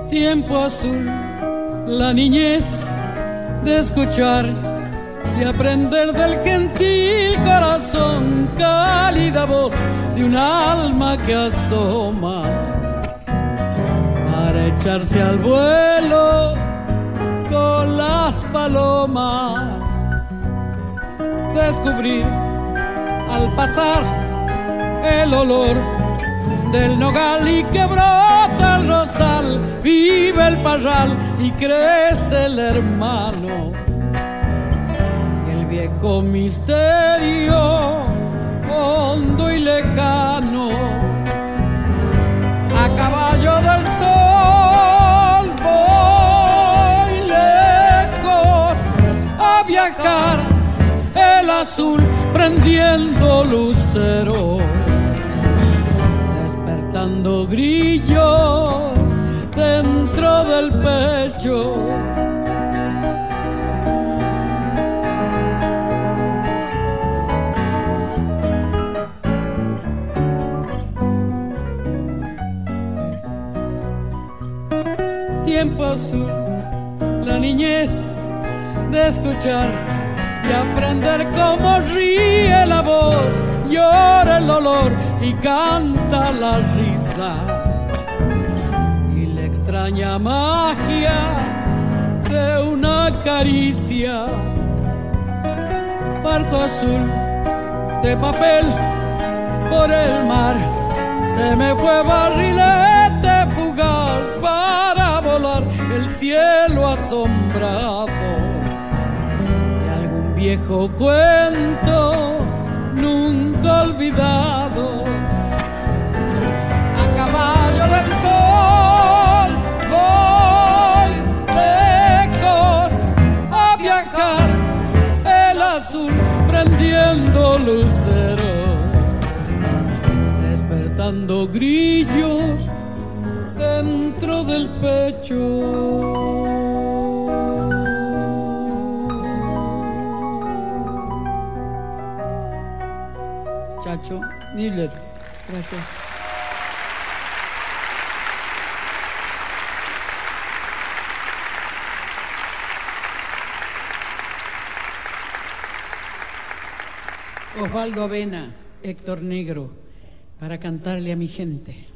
Tiempo azul, la niñez de escuchar y aprender del gentil corazón, cálida voz de un alma que asoma para echarse al vuelo con las palomas. Descubrir al pasar el olor del nogal y que brota el rosal, vive el parral y crece el hermano. El viejo misterio hondo y lejano, a caballo del sol voy lejos a viajar, el azul prendiendo lucero, despertando grillos dentro del pecho. Tiempo azul, la niñez de escuchar y aprender cómo ríe la voz, llora el dolor y canta la risa, y la extraña magia de una caricia. Barco azul de papel por el mar, se me fue barrilete fugaz para volar el cielo asombrado de algún viejo cuento nunca olvidado. A caballo del sol voy lejos a viajar, el azul prendiendo luceros, despertando grillos dentro del pecho. Chacho Miller, gracias. Osvaldo Avena, Héctor Negro, para cantarle a mi gente.